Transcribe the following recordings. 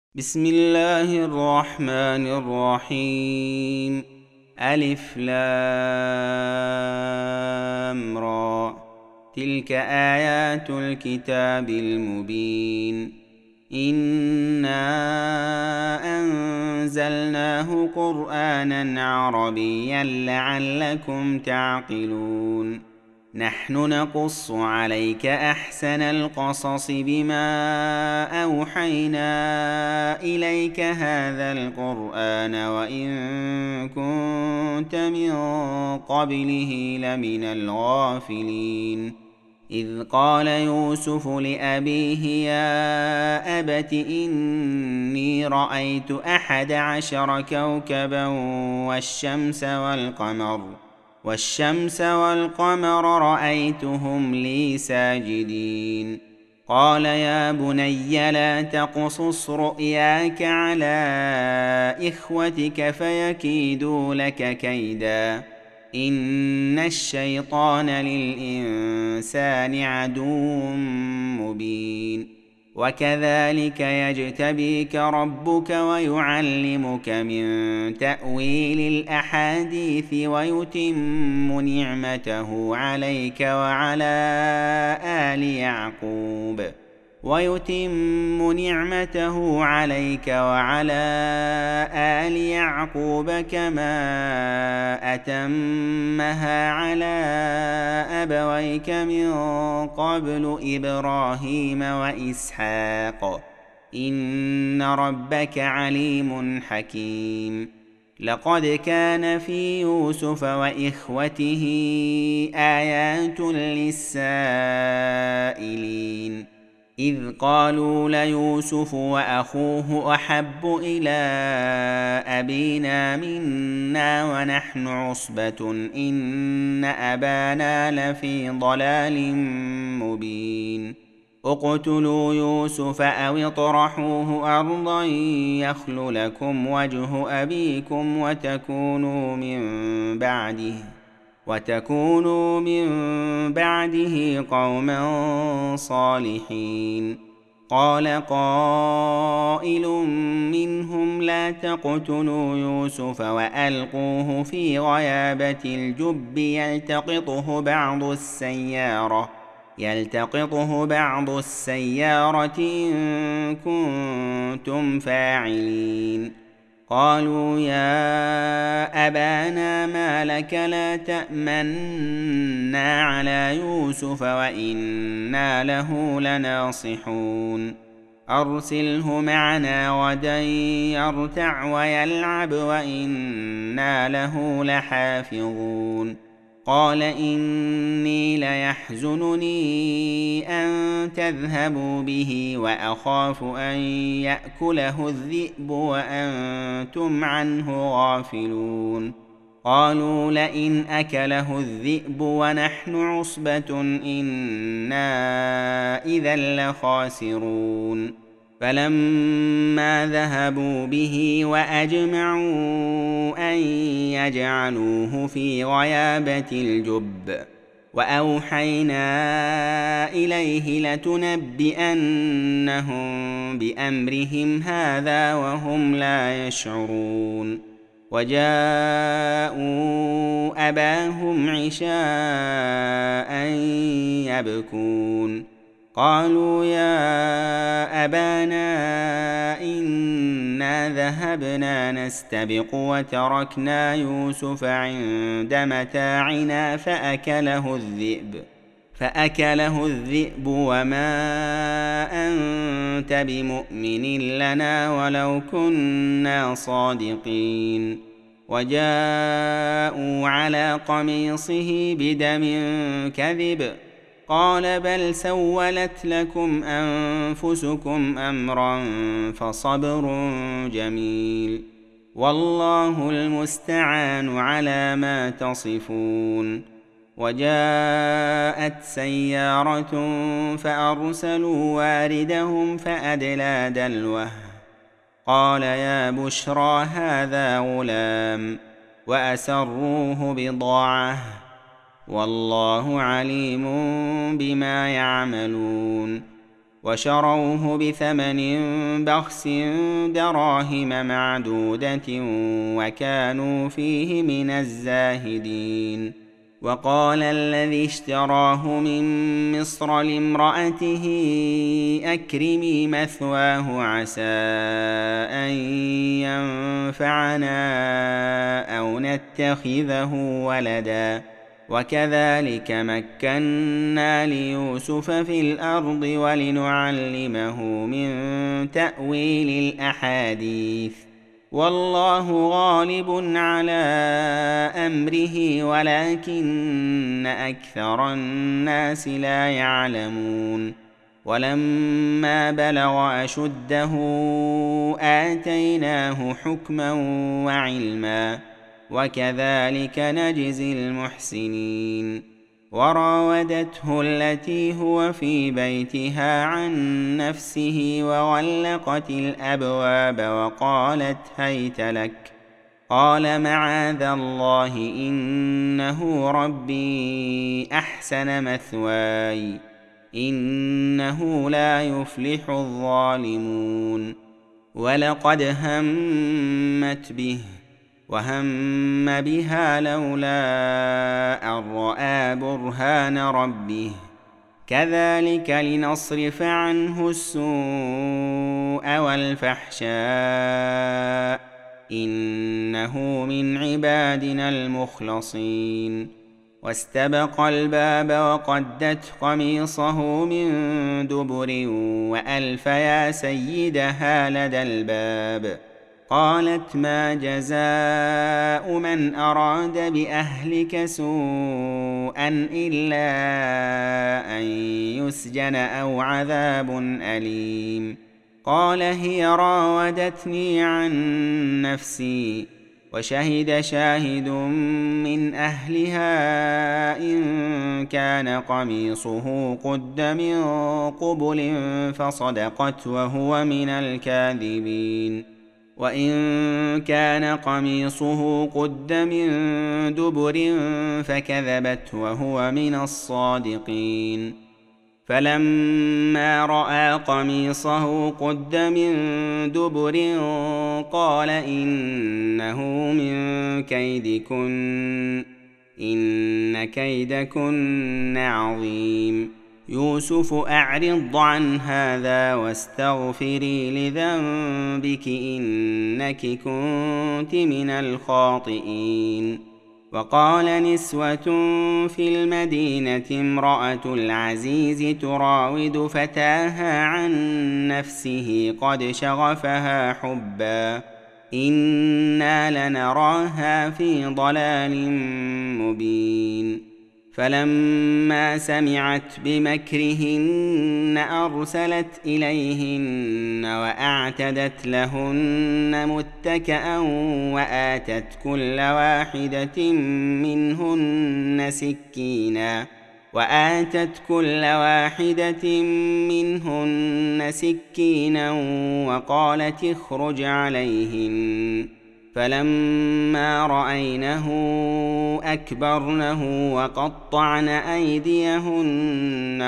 بسم الله الرحمن الرحيم. ألف لام را. تلك آيات الكتاب المبين. إنا أنزلناه قرآنا عربيا لعلكم تعقلون. نحن نقص عليك أحسن القصص بما أوحينا إليك هذا القرآن وإن كنت من قبله لمن الغافلين. إذ قال يوسف لأبيه يا أبت إني رأيت 11 كوكبا والشمس والقمر رأيتهم لي ساجدين. قال يا بني لا تقصص رؤياك على إخوتك فيكيدوا لك كيدا إن الشيطان للإنسان عدو مبين. وكذلك يجتبيك ربك ويعلمك من تأويل الأحاديث ويتم نعمته عليك وعلى آل يعقوب كما أتمها على أبويك من قبل إبراهيم وإسحاق إن ربك عليم حكيم. لقد كان في يوسف وإخوته آيات للسائلين إذ قالوا ليوسف وأخوه أحب إلى أبينا منا ونحن عصبة إن أبانا لفي ضلال مبين. اقتلوا يوسف أو اطرحوه أرضا يخل لكم وجه أبيكم وتكونوا من بعده قوما صالحين. قال قائل منهم لا تقتلوا يوسف وألقوه في غيابة الجب يلتقطه بعض السيارة إن كنتم فاعلين. قالوا يا أبانا ما لك لا تأمنا على يوسف وإنا له لناصحون. أرسله معنا غدا يرتع ويلعب وإنا له لحافظون. قال إني ليحزنني أن تذهبوا به وأخاف أن يأكله الذئب وأنتم عنه غافلون. قالوا لئن أكله الذئب ونحن عصبة إنا إذا لخاسرون. فلما ذهبوا به وأجمعوا أن يجعلوه في غيابة الجب وأوحينا إليه لتنبئنهم بأمرهم هذا وهم لا يشعرون. وجاءوا أباهم عشاء يبكون. قالوا يا أبانا إنا ذهبنا نستبق وتركنا يوسف عند متاعنا فأكله الذئب وما أنت بمؤمن لنا ولو كنا صادقين. وجاءوا على قميصه بدم كذب قال بل سولت لكم أنفسكم أمرا فصبر جميل والله المستعان على ما تصفون. وجاءت سيارة فأرسلوا واردهم فأدلى دلوه قال يا بشرى هذا غلام وأسروه بضاعة والله عليم بما يعملون. وشروه بثمن بخس دراهم معدودة وكانوا فيه من الزاهدين. وقال الذي اشتراه من مصر لامرأته أكرمي مثواه عسى أن ينفعنا أو نتخذه ولدا وكذلك مكنا ليوسف في الأرض ولنعلمه من تأويل الأحاديث والله غالب على أمره ولكن أكثر الناس لا يعلمون. ولما بلغ أشده آتيناه حكما وعلما وكذلك نجزي المحسنين. وراودته التي هو في بيتها عن نفسه وغلقت الأبواب وقالت هيت لك قال معاذ الله إنه ربي أحسن مثواي إنه لا يفلح الظالمون. ولقد همت به وهم بها لولا أن رأى برهان ربه كذلك لنصرف عنه السوء والفحشاء إنه من عبادنا المخلصين. واستبق الباب وقدت قميصه من دبر وألف يا سيدها لدى الباب قالت ما جزاء من أراد بأهلك سوءا إلا أن يسجن أو عذاب أليم. قال هي راودتني عن نفسي وشهد شاهد من أهلها إن كان قميصه قد من قبل فصدقت وهو من الكاذبين وإن كان قميصه قد من دبر فكذبت وهو من الصادقين. فلما رأى قميصه قد من دبر قال إنه من كيدكن إن كيدكن عظيم. يوسف أعرض عن هذا واستغفري لذنبك إنك كنت من الخاطئين. وقال نسوة في المدينة امرأة العزيز تراود فتاها عن نفسه قد شغفها حبا إنا لنراها في ضلال مبين. فلما سمعت بمكرهن أرسلت إليهن وأعتدت لهن متكئا وآتت كل واحدة منهن سكينا وقالت اخرج عليهن فلما رأينه أكبرنه وقطعن أيديهن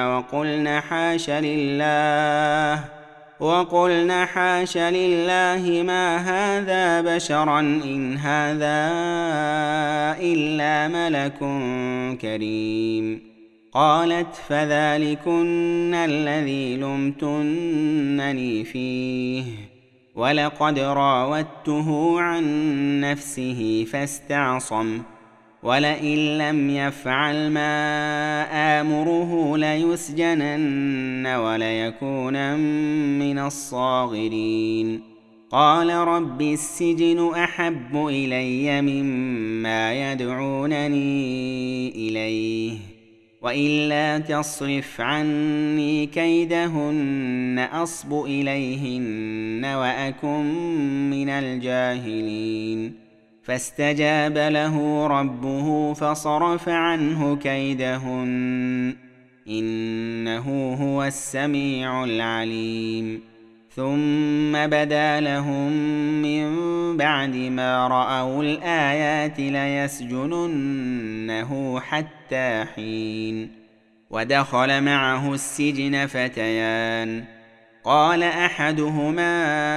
وقلن حاش لله ما هذا بشرا إن هذا إلا ملك كريم. قالت فذلكن الذي لمتنني فيه ولقد راودته عن نفسه فاستعصم ولئن لم يفعل ما آمره ليسجنن وليكونن من الصاغرين. قال رب السجن أحب إلي مما يدعونني إليه وإلا تصرف عني كيدهن أصب إليهن وأكن من الجاهلين. فاستجاب له ربه فصرف عنه كيدهن إنه هو السميع العليم. ثم بدا لهم من بعد ما رأوا الآيات ليسجننه حتى حين. ودخل معه السجن فتيان، قال أحدهما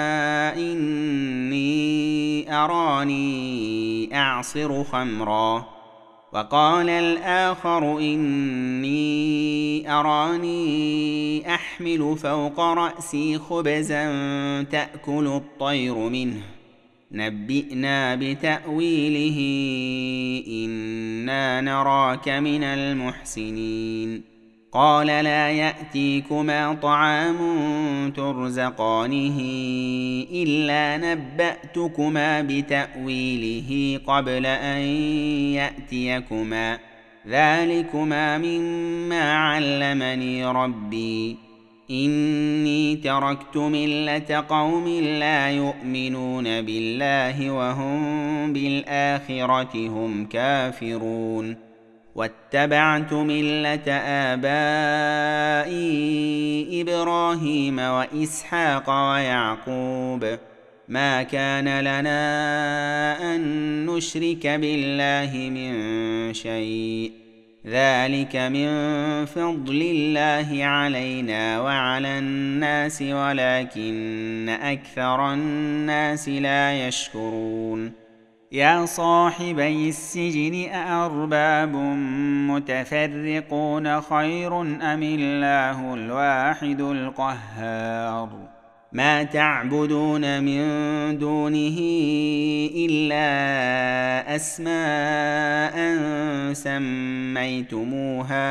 إني أراني أعصر خمرا، وقال الآخر إني أراني أحمل فوق رأسي خبزا تأكل الطير منه، نبئنا بتأويله إنا نراك من المحسنين. قال لا يأتيكما طعام ترزقانه إلا نبأتكما بتأويله قبل أن يأتيكما، ذلكما مما علمني ربي، إني تركت ملة قوم لا يؤمنون بالله وهم بالآخرة هم كافرون، واتبعت ملة آبائي إبراهيم وإسحاق ويعقوب، ما كان لنا أن نشرك بالله من شيء، ذلك من فضل الله علينا وعلى الناس ولكن أكثر الناس لا يشكرون. يا صاحبي السجن أأرباب متفرقون خير أم الله الواحد القهار، ما تعبدون من دونه إلا أسماء سميتموها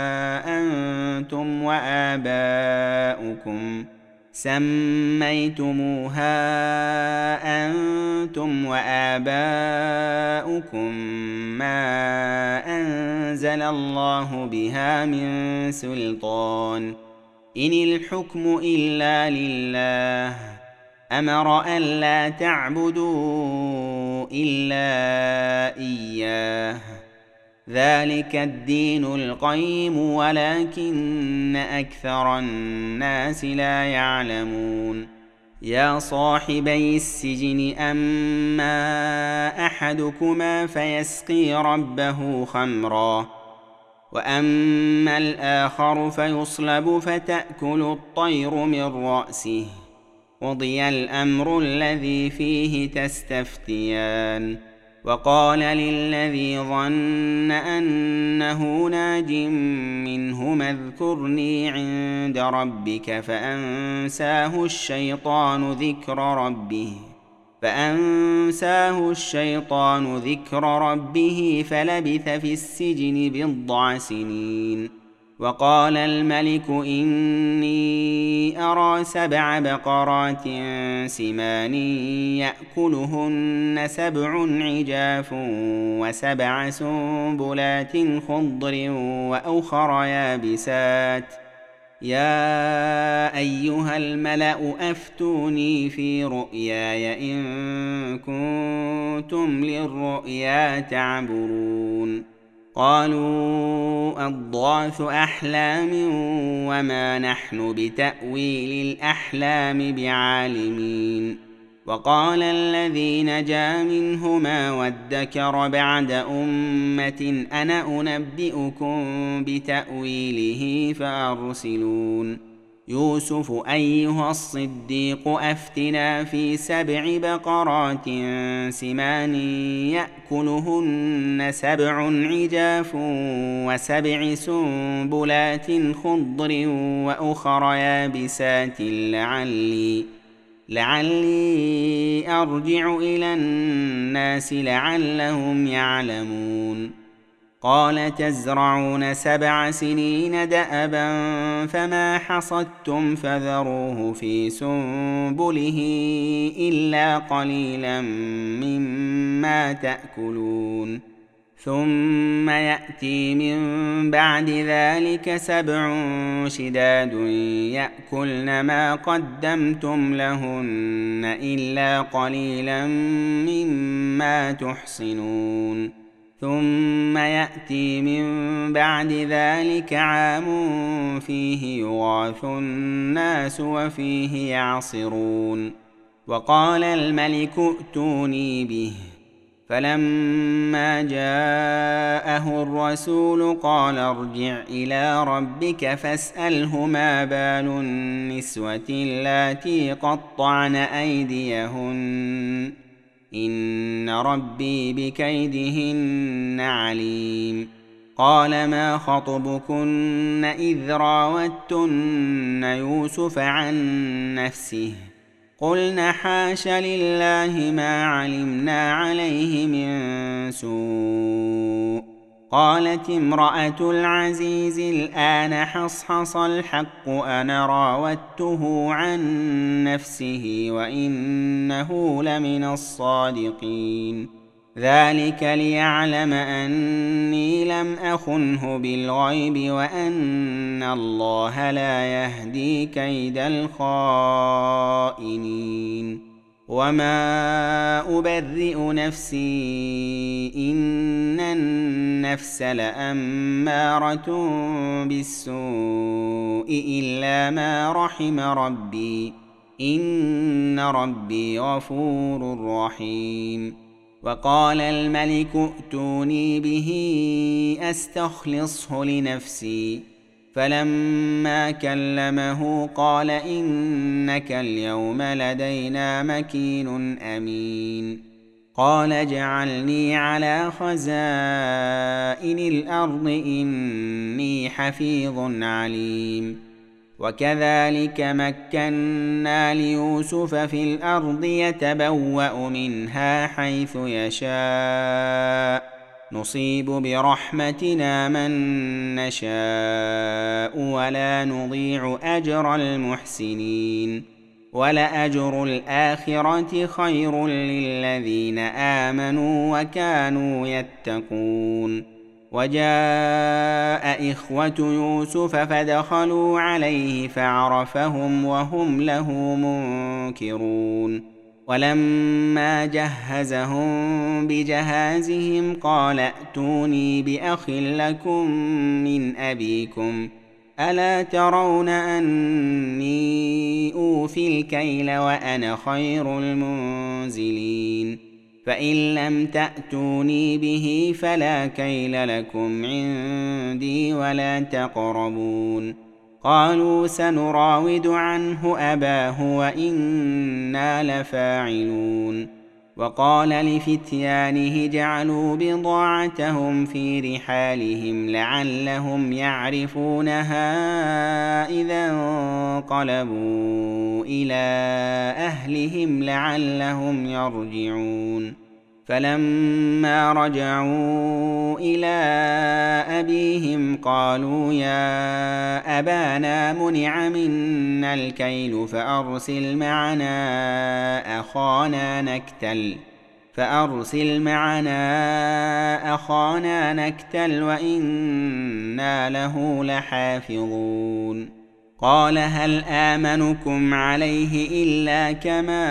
أنتم وآباؤكم ما أنزل الله بها من سلطان، إن الحكم إلا لله، أمر ألا تعبدوا إلا إياه، ذلك الدين القيم ولكن أكثر الناس لا يعلمون. يا صاحبي السجن أما أحدكما فيسقي ربه خمرا، وأما الآخر فيصلب فتأكل الطير من رأسه، قضي الأمر الذي فيه تستفتيان. وقال للذي ظن أنه ناج منهما اذكرني عند ربك فأنساه الشيطان ذكر ربه فلبث في السجن بضع سنين. وقال الملك إني أرى 7 بقرات سمان يأكلهن 7 عجاف و7 سنبلات خضر وأخر يابسات، يا أيها الملأ أفتوني في رؤياي إن كنتم للرؤيا تعبرون. قالوا أضغاث أحلام وما نحن بتأويل الأحلام بعالمين. وقال الذي نجا منهما وادكر بعد أمة أنا أنبئكم بتأويله فأرسلون. يوسف أيها الصديق أفتنا في 7 بقرات سمان يأكلهن 7 عجاف و7 سنبلات خضر وأخر يابسات لعلي أرجع إلى الناس لعلهم يعلمون. قال تزرعون 7 سنين دأبا فما حصدتم فذروه في سنبله إلا قليلا مما تأكلون، ثم يأتي من بعد ذلك 7 شداد يأكلن ما قدمتم لهن إلا قليلا مما تحصنون، ثم يأتي من بعد ذلك عام فيه يغاث الناس وفيه يعصرون. وقال الملك ائتوني به، فلما جاءه الرسول قال ارجع إلى ربك فاسأله ما بال النسوة اللاتي قطعن أيديهن إن ربي بكيدهن عليم. قال ما خطبكن إذ راوتن يوسف عن نفسه قلنا حاش لله ما علمنا عليه من سوء. قالت امرأة العزيز الآن حصحص الحق أنا راودته عن نفسه وإنه لمن الصادقين. ذلك ليعلم أني لم أخنه بالغيب وأن الله لا يهدي كيد الخائنين. وما أبرئ نفسي إن النفس لأمارة بالسوء إلا ما رحم ربي إن ربي غفور رحيم. وقال الملك ائتوني به أستخلصه لنفسي فلما كلمه قال إنك اليوم لدينا مكين أمين. قال اجعلني على خزائن الأرض إني حفيظ عليم. وكذلك مكنا ليوسف في الأرض يتبوأ منها حيث يشاء نصيب برحمتنا من نشاء ولا نضيع أجر المحسنين. ولأجر الآخرة خير للذين آمنوا وكانوا يتقون. وجاء إخوة يوسف فدخلوا عليه فعرفهم وهم له منكرون. ولما جهزهم بجهازهم قال ائتوني بأخ لكم من أبيكم ألا ترون أني أوفي الكيل وأنا خير المنزلين. فإن لم تأتوني به فلا كيل لكم عندي ولا تقربون. قالوا سنراود عنه أباه وإنا لفاعلون. وقال لفتيانه اجعلوا بضاعتهم في رحالهم لعلهم يعرفونها إذا انقلبوا إلى أهلهم لعلهم يرجعون. فلما رجعوا إلى أبيهم قالوا يا أبانا منع منا الكيل فأرسل معنا أخانا نكتل وإنا له لحافظون. قال هل آمنكم عليه إلا كما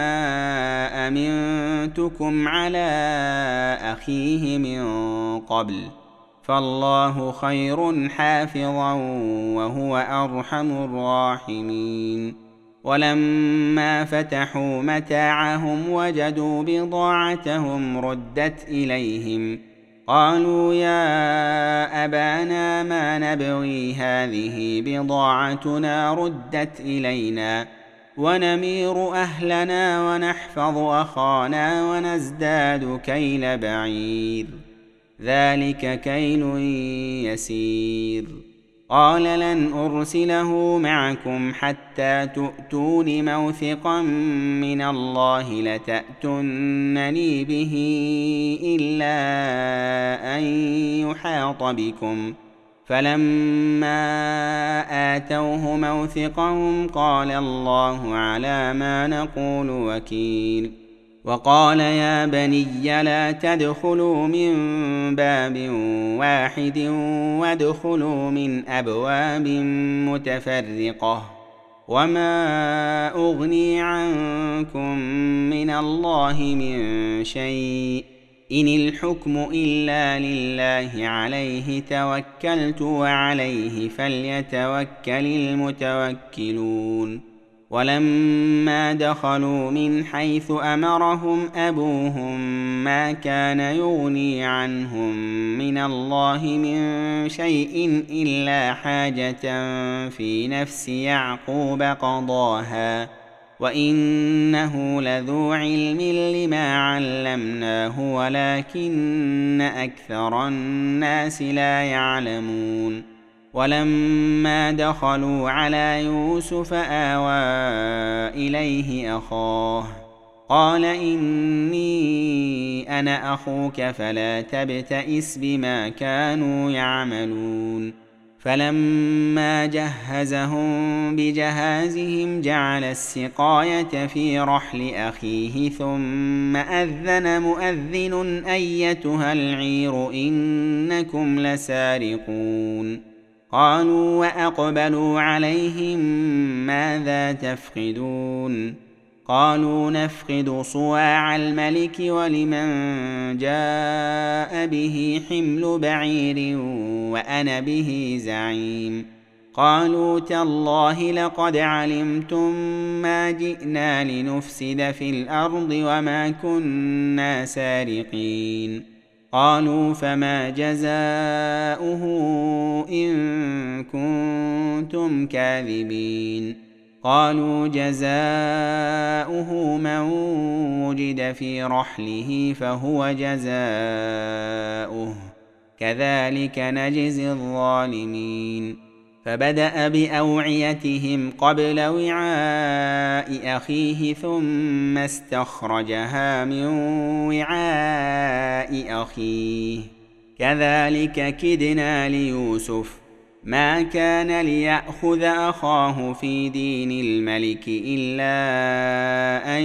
أمنتكم على أخيه من قبل فالله خير حافظا وهو أرحم الراحمين. ولما فتحوا متاعهم وجدوا بضاعتهم ردت إليهم قالوا يا أبانا ما نبغي هذه بضاعتنا ردت إلينا ونمير أهلنا ونحفظ أخانا ونزداد كيل بعير ذلك كيل يسير. قال لن أرسله معكم حتى تؤتون موثقا من الله لتأتونني به إلا أن يحاط بكم. فلما آتوه موثقهم قال الله على ما نقول وكيل. وقال يا بني لا تدخلوا من باب واحد وادخلوا من أبواب متفرقة وما أغني عنكم من الله من شيء إن الحكم إلا لله عليه توكلت وعليه فليتوكل المتوكلون. ولما دخلوا من حيث أمرهم أبوهم ما كان يغني عنهم من الله من شيء إلا حاجة في نفس يعقوب قضاها وإنه لذو علم لما علمناه ولكن أكثر الناس لا يعلمون ولما دخلوا على يوسف آوى إليه أخاه قال إني أنا أخوك فلا تبتئس بما كانوا يعملون فلما جهزهم بجهازهم جعل السقاية في رحل أخيه ثم أذن مؤذن أيتها العير إنكم لسارقون قالوا وأقبلوا عليهم ماذا تفقدون قالوا نفقد صواع الملك ولمن جاء به حمل بعير وأنا به زعيم قالوا تالله لقد علمتم ما جئنا لنفسد في الأرض وما كنا سارقين قالوا فما جزاؤه إن كنتم كاذبين قالوا جزاؤه من وجد في رحله فهو جزاؤه كذلك نجزي الظالمين فبدأ بأوعيتهم قبل وعاء أخيه ثم استخرجها من وعاء أخيه كذلك كدنا ليوسف ما كان ليأخذ أخاه في دين الملك إلا أن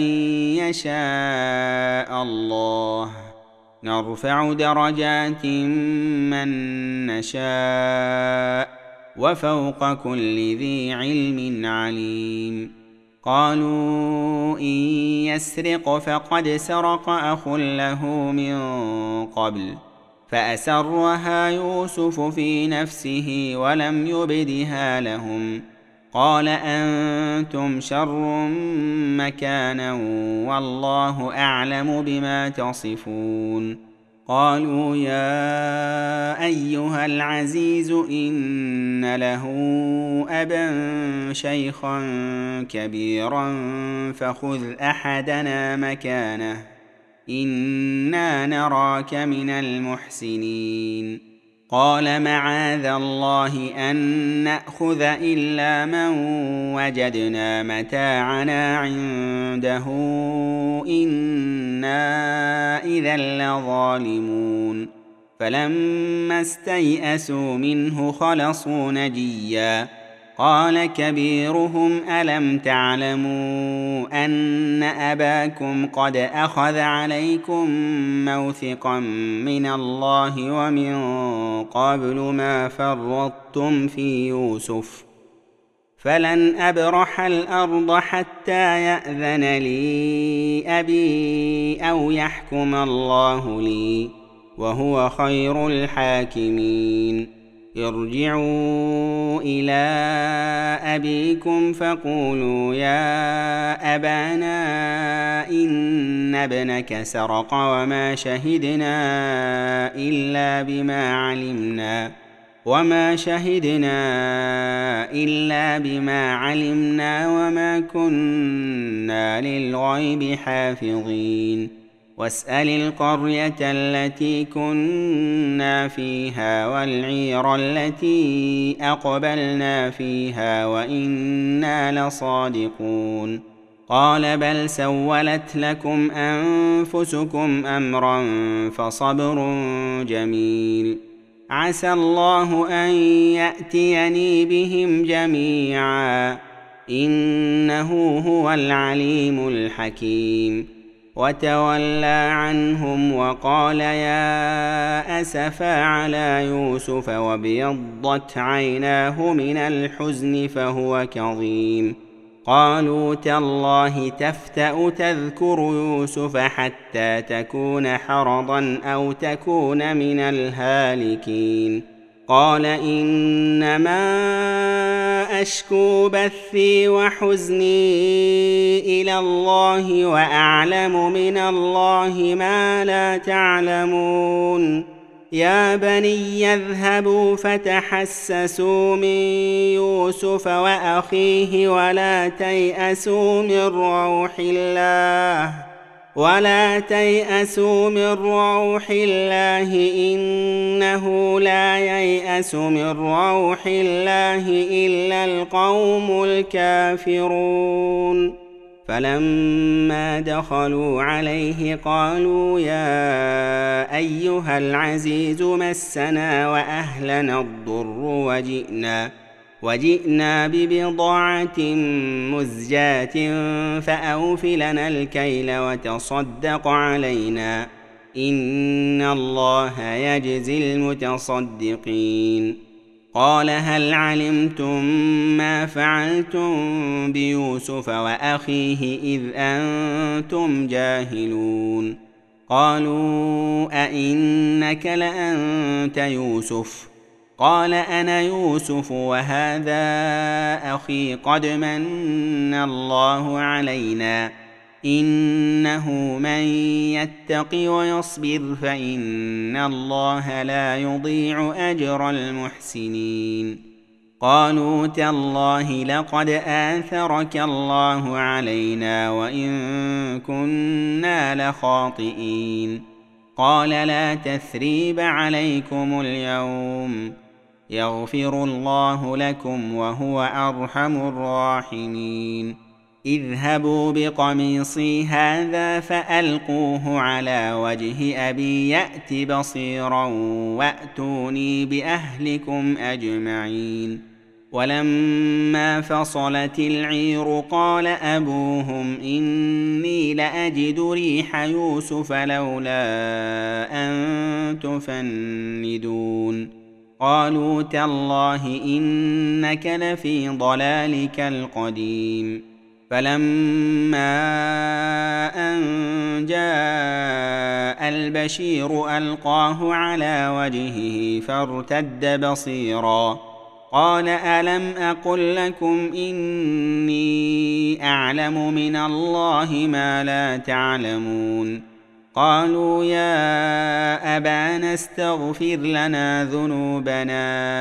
يشاء الله نرفع درجات من نشاء وفوق كل ذي علم عليم قالوا إن يسرق فقد سرق أخ له من قبل فأسرها يوسف في نفسه ولم يبدها لهم قال أنتم شر مكانا والله أعلم بما تصفون قالوا يا أيها العزيز إن له أبا شيخا كبيرا فخذ أحدنا مكانه إنا نراك من المحسنين قال معاذ الله أن نأخذ إلا من وجدنا متاعنا عنده إنا إذا لظالمون فلما استيئسوا منه خلصوا نجيا قال كبيرهم ألم تعلموا أن أباكم قد أخذ عليكم موثقا من الله ومن قبل ما فرطتم في يوسف فلن أبرح الأرض حتى يأذن لي أبي أو يحكم الله لي وهو خير الحاكمين ارجعوا إلى أبيكم فقولوا يا أبانا إن ابنك سرق وما شهدنا إلا بما علمنا وما كنا للغيب حافظين واسأل القرية التي كنا فيها والعير التي أقبلنا فيها وإنا لصادقون قال بل سولت لكم أنفسكم أمرا فصبر جميل عسى الله أن يأتيني بهم جميعا إنه هو العليم الحكيم وتولى عنهم وقال يا أسفا على يوسف وابيضت عيناه من الحزن فهو كظيم قالوا تالله تفتأ تذكر يوسف حتى تكون حرضا أو تكون من الهالكين قال إنما أشكو بثي وحزني إلى الله وأعلم من الله ما لا تعلمون يا بني اذهبوا فتحسسوا من يوسف وأخيه ولا تيأسوا من روح الله إنه لا ييأس من روح الله إلا القوم الكافرون فلما دخلوا عليه قالوا يا أيها العزيز مسنا وأهلنا الضر وجئنا ببضاعة مزجاة فأوف لنا الكيل وتصدق علينا إن الله يجزي المتصدقين قال هل علمتم ما فعلتم بيوسف وأخيه إذ أنتم جاهلون قالوا أئنك لأنت يوسف قال أنا يوسف وهذا أخي قد من الله علينا إنه من يتق ويصبر فإن الله لا يضيع أجر المحسنين قالوا تالله لقد آثرك الله علينا وإن كنا لخاطئين قال لا تثريب عليكم اليوم يغفر الله لكم وهو أرحم الراحمين اذهبوا بقميصي هذا فألقوه على وجه أبي يأت بصيرا وأتوني بأهلكم أجمعين ولما فصلت العير قال أبوهم إني لأجد ريح يوسف لولا أن تفندون قالوا تالله إنك لفي ضلالك القديم فلما أن جاء البشير ألقاه على وجهه فارتد بصيرا قال ألم أقل لكم إني أعلم من الله ما لا تعلمون قالوا يا أبانا استغفر لنا ذنوبنا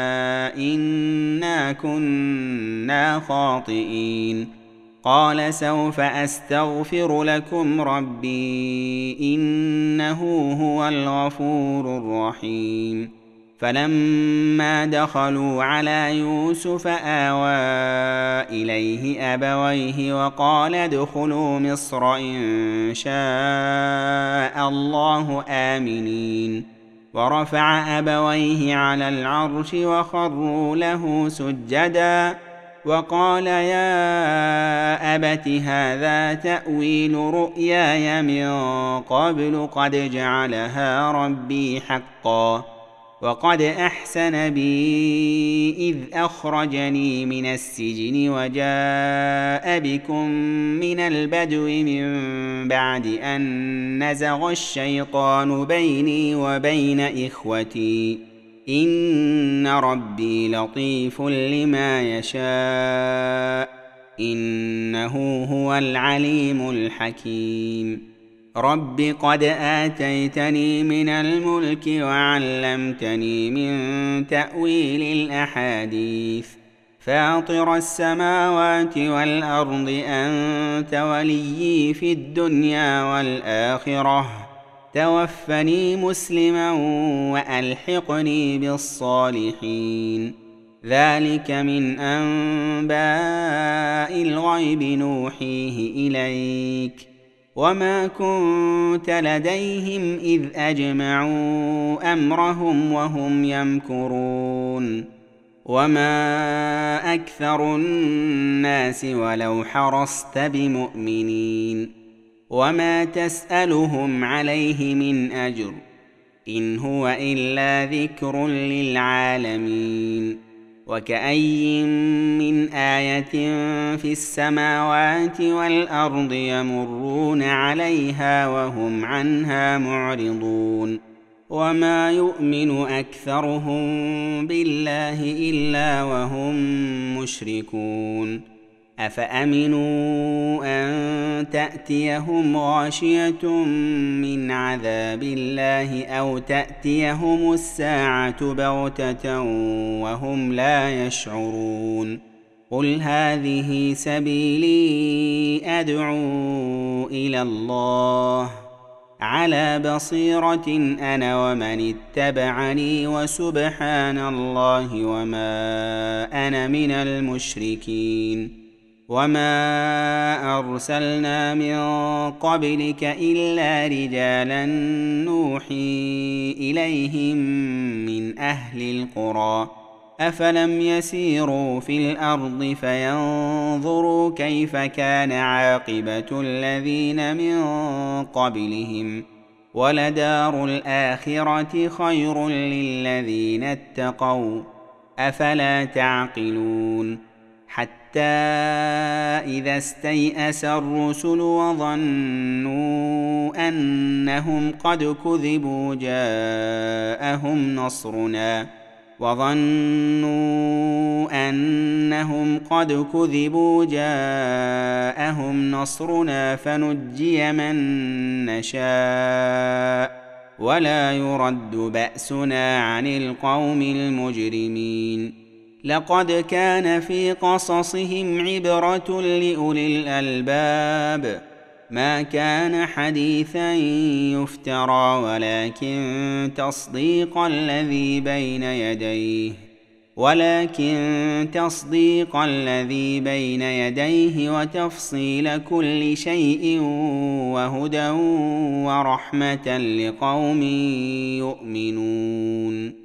إنا كنا خاطئين قال سوف أستغفر لكم ربي إنه هو الغفور الرحيم فلما دخلوا على يوسف آوى إليه أبويه وقال ادخلوا مصر إن شاء الله آمنين ورفع أبويه على العرش وخروا له سجدا وقال يا أبت هذا تأويل رؤياي من قبل قد جعلها ربي حقا وقد أحسن بي إذ أخرجني من السجن وجاء بكم من البدو من بعد أن نزغ الشيطان بيني وبين إخوتي إن ربي لطيف لما يشاء إنه هو العليم الحكيم رب قد آتيتني من الملك وعلمتني من تأويل الأحاديث فاطر السماوات والأرض أنت وليي في الدنيا والآخرة توفني مسلما وألحقني بالصالحين ذلك من أنباء الغيب نوحيه إليك وما كنت لديهم إذ أجمعوا أمرهم وهم يمكرون وما أكثر الناس ولو حرصت بمؤمنين وما تسألهم عليه من أجر إن هو إلا ذكر للعالمين وكأي من آية في السماوات والأرض يمرون عليها وهم عنها معرضون وما يؤمن أكثرهم بالله إلا وهم مشركون أفأمنوا أن تأتيهم غاشية من عذاب الله أو تأتيهم الساعة بغتة وهم لا يشعرون قل هذه سبيلي أدعو إلى الله على بصيرة أنا ومن اتبعني وسبحان الله وما أنا من المشركين وما أرسلنا من قبلك إلا رجالا نوحي إليهم من أهل القرى أفلم يسيروا في الأرض فينظروا كيف كان عاقبة الذين من قبلهم ولدار الآخرة خير للذين اتقوا أفلا تعقلون حتى إذا استيأس الرسل وظنوا أنهم قد كذبوا جاءهم نصرنا فنجي من نشاء ولا يرد بأسنا عن القوم المجرمين لقد كان في قصصهم عبرة لأولي الألباب ما كان حديثا يفترى ولكن تصديق الذي بين يديه وتفصيل كل شيء وهدى ورحمة لقوم يؤمنون